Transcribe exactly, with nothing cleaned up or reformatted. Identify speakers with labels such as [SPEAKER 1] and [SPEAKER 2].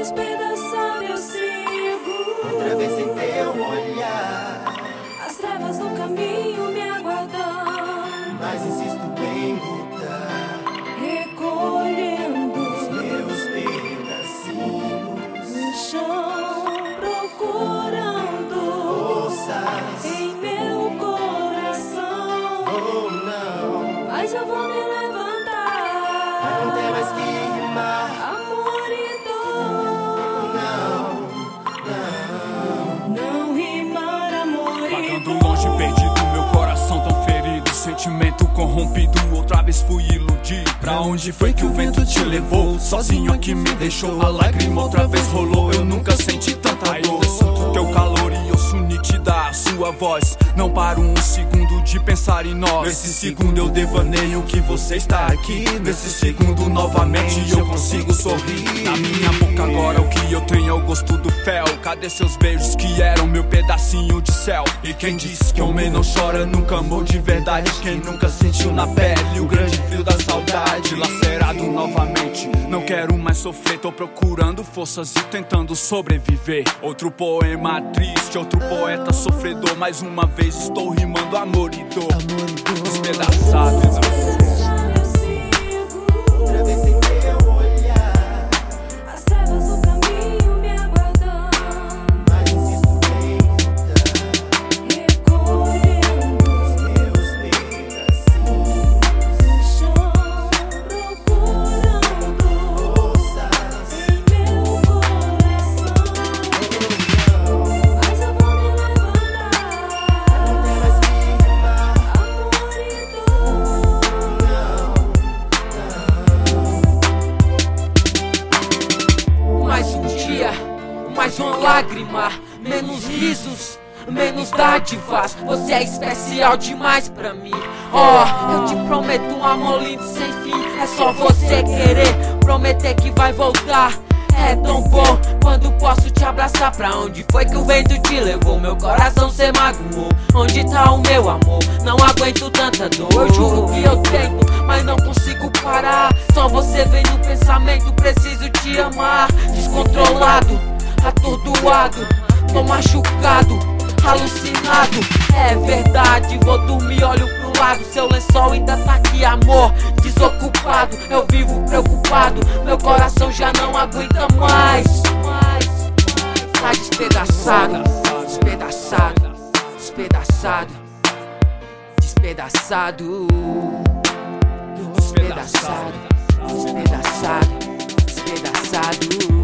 [SPEAKER 1] despedaçado eu sigo,
[SPEAKER 2] outra vez sem teu olhar.
[SPEAKER 1] as trevas do caminho me aguardam,
[SPEAKER 2] Mas insisto em lutar,
[SPEAKER 1] recolhendo
[SPEAKER 2] os meus pedacinhos
[SPEAKER 1] no chão, procurando
[SPEAKER 2] forças.
[SPEAKER 1] em meu coração.
[SPEAKER 2] Oh não,
[SPEAKER 1] Mas eu vou me levantar,
[SPEAKER 2] não tem mais que rimar.
[SPEAKER 1] amor e dor.
[SPEAKER 2] Não,
[SPEAKER 1] Não rimar, amor e
[SPEAKER 3] Vagando
[SPEAKER 1] dor.
[SPEAKER 3] longe, perdido, meu coração tão ferido, sentimento corrompido, outra vez fui iludido. Pra onde foi que o vento te levou? Sozinho aqui me deixou, a lágrima outra vez rolou. Eu nunca senti tanta dor. Ainda sinto teu calor e ouço nítida a sua voz. Não paro um segundo de pensar em nós. Nesse segundo eu devaneio que você está aqui. Nesse segundo novamente eu consigo sorrir. Na minha boca agora o que eu tenho é o gosto do fel. Cadê seus beijos que eram meu pedacinho de céu? E quem disse que homem não chora nunca amou de verdade? Quem nunca sentiu na pele o grande frio da saudade? Lacerado novamente, não quero mais sofrer. Tô procurando forças e tentando sobreviver. Outro poema triste, outro poeta sofredor. Mais uma vez estou rimando amor e dor. Despedaçado,
[SPEAKER 1] Despedaçado eu sigo,
[SPEAKER 2] outra vez sem teu olhar.
[SPEAKER 1] as trevas do caminho me aguardam,
[SPEAKER 2] Mas insisto em lutar,
[SPEAKER 1] recolhendo
[SPEAKER 2] os meus pedacinhos
[SPEAKER 1] no chão, procurando
[SPEAKER 2] forças.
[SPEAKER 1] em meu coração. Mas eu vou me levantar,
[SPEAKER 2] Não tem mais que rimar.
[SPEAKER 1] amor e dor.
[SPEAKER 4] Mais um dia, mais uma lágrima, menos risos, menos dádivas. Você é especial demais pra mim. Oh, eu te prometo um amor lindo sem fim. É só você querer, prometer que vai voltar. É tão bom quando posso te abraçar. Pra onde foi que o vento te levou? Meu coração cê magoou. Onde tá o meu amor? Não aguento tanta dor. Eu juro que eu tento, mas não consigo parar. Só você vem no pensamento, preciso te amar. Descontrolado, atordoado, tô machucado, alucinado. É verdade, vou dormir, olho pro lado. Seu lençol ainda tá aqui, amor, desocupado. Eu vivo preocupado, meu coração já não aguenta mais. Tá despedaçado, despedaçado, despedaçado, despedaçado, despedaçado, despedaçado, despedaçado.